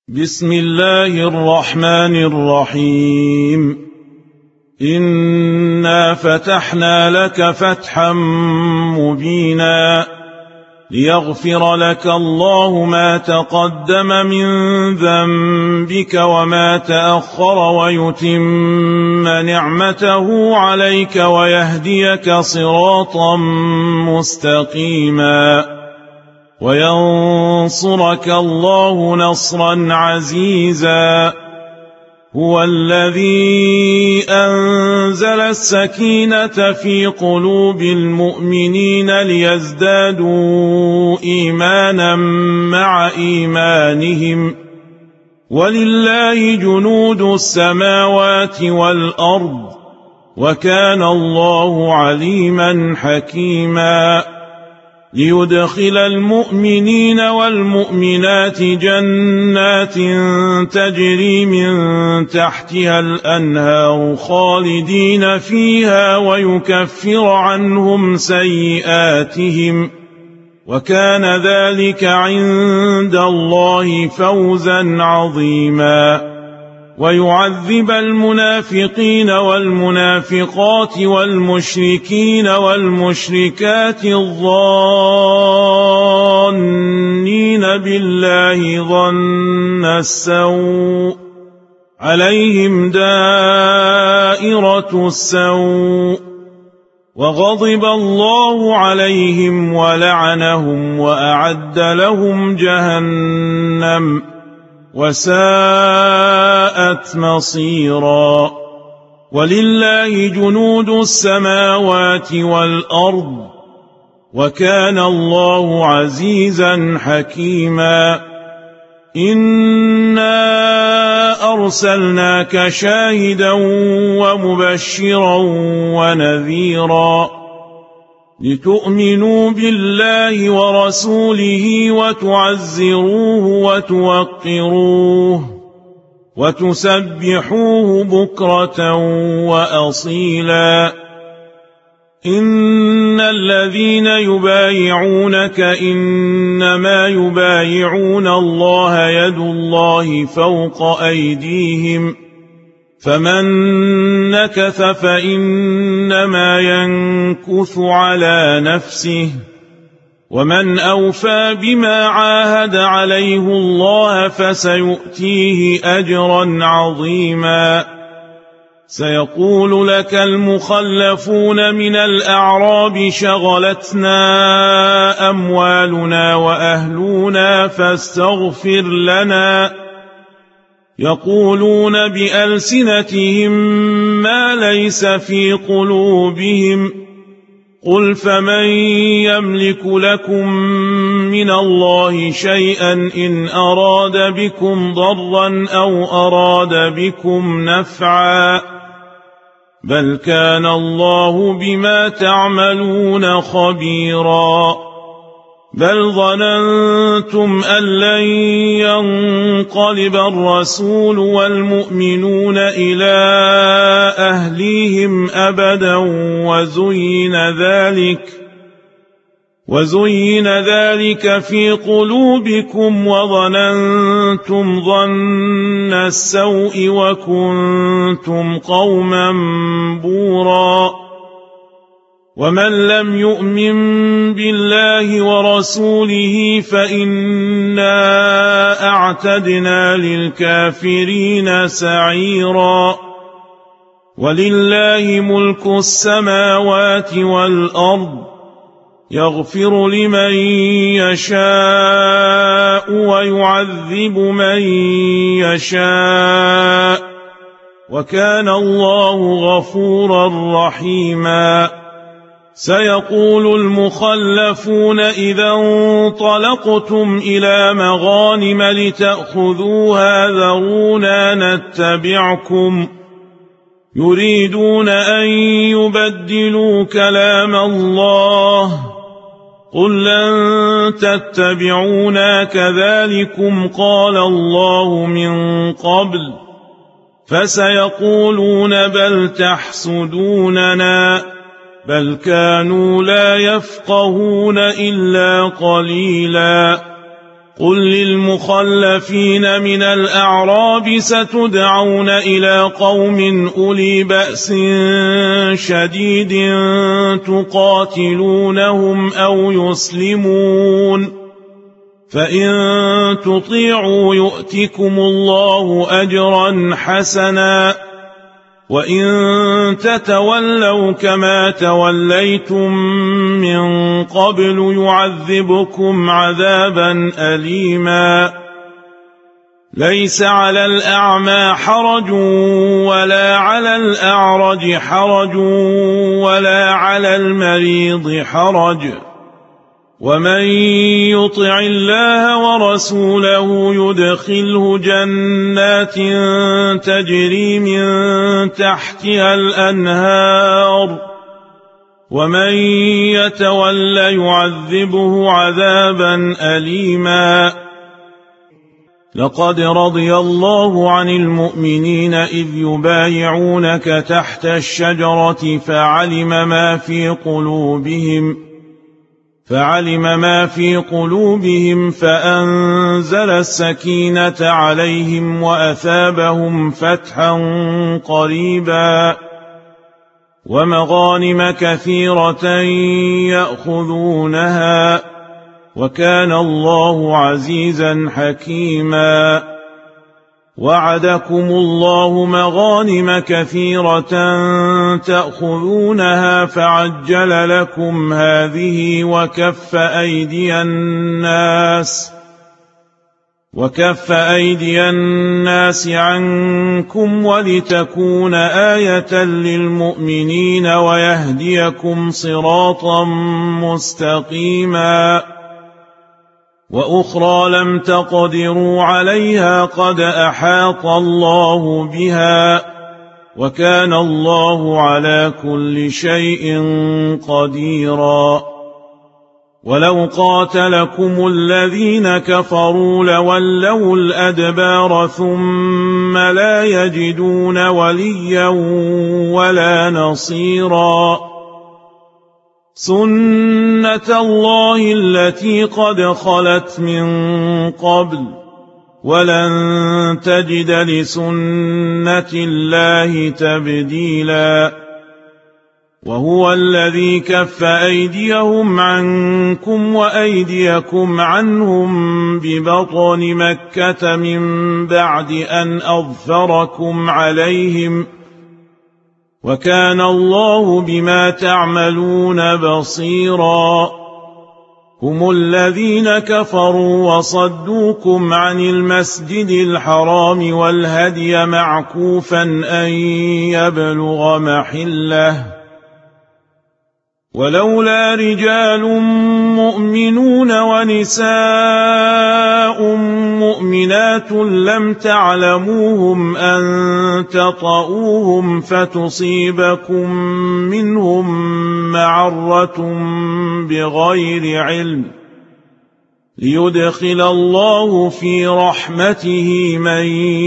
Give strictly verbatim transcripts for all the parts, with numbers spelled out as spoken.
بسم الله الرحمن الرحيم. إنا فتحنا لك فتحا مبينا ليغفر لك الله ما تقدم من ذنبك وما تأخر ويتم نعمته عليك ويهديك صراطا مستقيما وينصرك الله نصرا عزيزا. هو الذي أنزل السكينة في قلوب المؤمنين ليزدادوا إيمانا مع إيمانهم ولله جنود السماوات والأرض وكان الله عليما حكيما. ليدخل المؤمنين والمؤمنات جنات تجري من تحتها الأنهار خالدين فيها ويكفر عنهم سيئاتهم وكان ذلك عند الله فوزا عظيما. ويعذب المنافقين والمنافقات والمشركين والمشركات الظانين بالله ظن السوء عليهم دائرة السوء وغضب الله عليهم ولعنهم وأعد لهم جهنم وساءت مصيرا. ولله جنود السماوات والأرض وكان الله عزيزا حكيما. إنا أرسلناك شاهدا ومبشرا ونذيرا لتؤمنوا بالله ورسوله وتعزروه وتوقروه وتسبحوه بكرة وأصيلا. إن الذين يبايعونك إنما يبايعون الله يد الله فوق أيديهم فمن نكث فإنما ينكث على نفسه ومن أوفى بما عاهد عليه الله فسيؤتيه أجرا عظيما. سيقول لك المخلفون من الأعراب شغلتنا أموالنا وأهلنا فاستغفر لنا. يقولون بألسنتهم ما ليس في قلوبهم قل فمن يملك لكم من الله شيئا إن أراد بكم ضرا أو أراد بكم نفعا بل كان الله بما تعملون خبيرا. بل ظننتم أن لن ينقلب الرسول والمؤمنون إلى أهليهم أبدا وزين ذلك وزين ذلك في قلوبكم وظننتم ظن السوء وكنتم قوما بورا. ومن لم يؤمن بالله ورسوله فإنا أعتدنا للكافرين سعيرا. ولله ملك السماوات والأرض يغفر لمن يشاء ويعذب من يشاء وكان الله غفورا رحيما. سيقول المخلفون إذا انطلقتم إلى مغانم لتأخذوها ذرونا نتبعكم يريدون أن يبدلوا كلام الله قل لن تتبعونا كذلكم قال الله من قبل فسيقولون بل تحسدوننا بل كانوا لا يفقهون إلا قليلا قل للمخلفين من الأعراب ستدعون إلى قوم أولي بأس شديد تقاتلونهم أو يسلمون فإن تطيعوا يؤتكم الله أجرا حسنا وإن تتولوا كما توليتم من قبل يعذبكم عذابا أليما ليس على الأعمى حرج ولا على الأعرج حرج ولا على المريض حرج ومن يطع الله ورسوله يدخله جنات تجري من تحتها الأنهار ومن يتول يعذبه عذابا أليما لقد رضي الله عن المؤمنين إذ يبايعونك تحت الشجرة فعلم ما في قلوبهم فعلم ما في قلوبهم فأنزل السكينة عليهم وأثابهم فتحا قريبا ومغانم كثيرة يأخذونها وكان الله عزيزا حكيما وعدكم الله مغانم كثيرة تأخذونها فعجل لكم هذه وكف أيدي الناس وكف أيدي الناس عنكم ولتكون آية للمؤمنين ويهديكم صراطا مستقيما وأخرى لم تقدروا عليها قد أحاط الله بها وكان الله على كل شيء قديرا ولو قاتلكم الذين كفروا لولوا الأدبار ثم لا يجدون وليا ولا نصيرا سنة الله التي قد خلت من قبل ولن تجد لسنة الله تبديلا وهو الذي كف أيديهم عنكم وأيديكم عنهم ببطن مكة من بعد أن أظفركم عليهم وكان الله بما تعملون بصيرا هم الذين كفروا وصدوكم عن المسجد الحرام والهدي معكوفا أن يبلغ محله ولولا رجال مؤمنون ونساء مؤمنات لم تعلموهم أن تطؤوهم فتصيبكم منهم معرة بغير علم ليدخل الله في رحمته من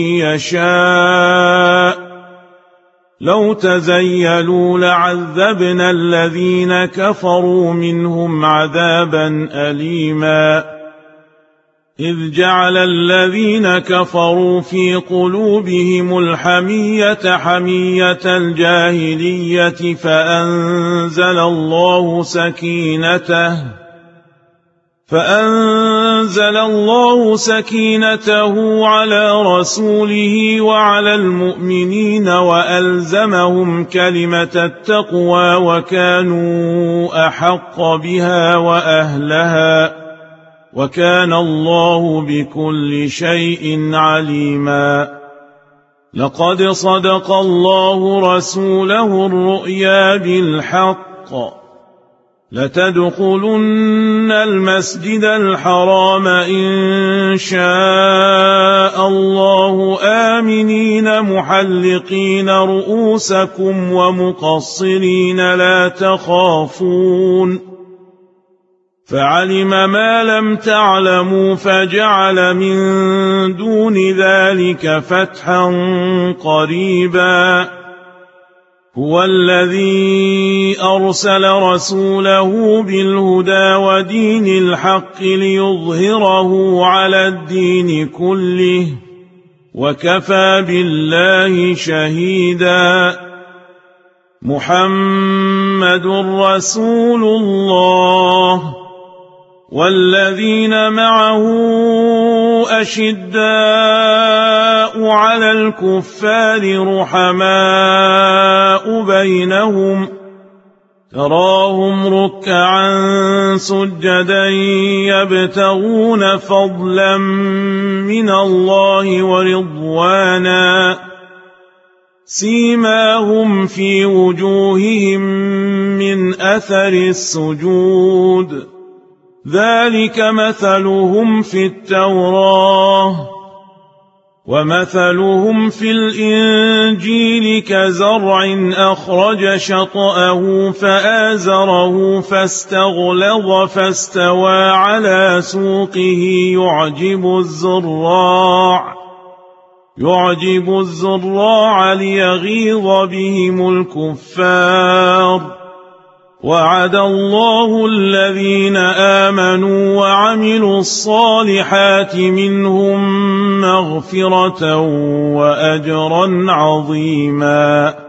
يشاء لو تزيلوا لعذبنا الذين كفروا منهم عذابا أليما إذ جعل الذين كفروا في قلوبهم الحمية حمية الجاهلية فأنزل الله سكينته فأنزل الله سكينته على رسوله وعلى المؤمنين وألزمهم كلمة التقوى وكانوا أحق بها وأهلها وكان الله بكل شيء عليما لقد صدق الله رسوله الرؤيا بالحق لتدخلن المسجد الحرام إن شاء الله آمنين محلقين رؤوسكم ومقصرين لا تخافون فعلم ما لم تعلموا فجعل من دون ذلك فتحا قريبا هو الذي أرسل رسوله بالهدى ودين الحق ليظهره على الدين كله وكفى بالله شهيدا محمد رسول الله والذين معه أشداء على الكفار رحماء بينهم تراهم ركعا سجدا يبتغون فضلا من الله ورضوانا سيماهم في وجوههم من أثر السجود ذلك مثلهم في التوراة ومثلهم في الإنجيل كزرع أخرج شطأه فآزره فاستغلظ فاستوى على سوقه يعجب الزراع يعجب الزراع ليغيظ بهم الكفار وعد الله الذين آمنوا وعملوا الصالحات منهم مغفرة وأجرا عظيما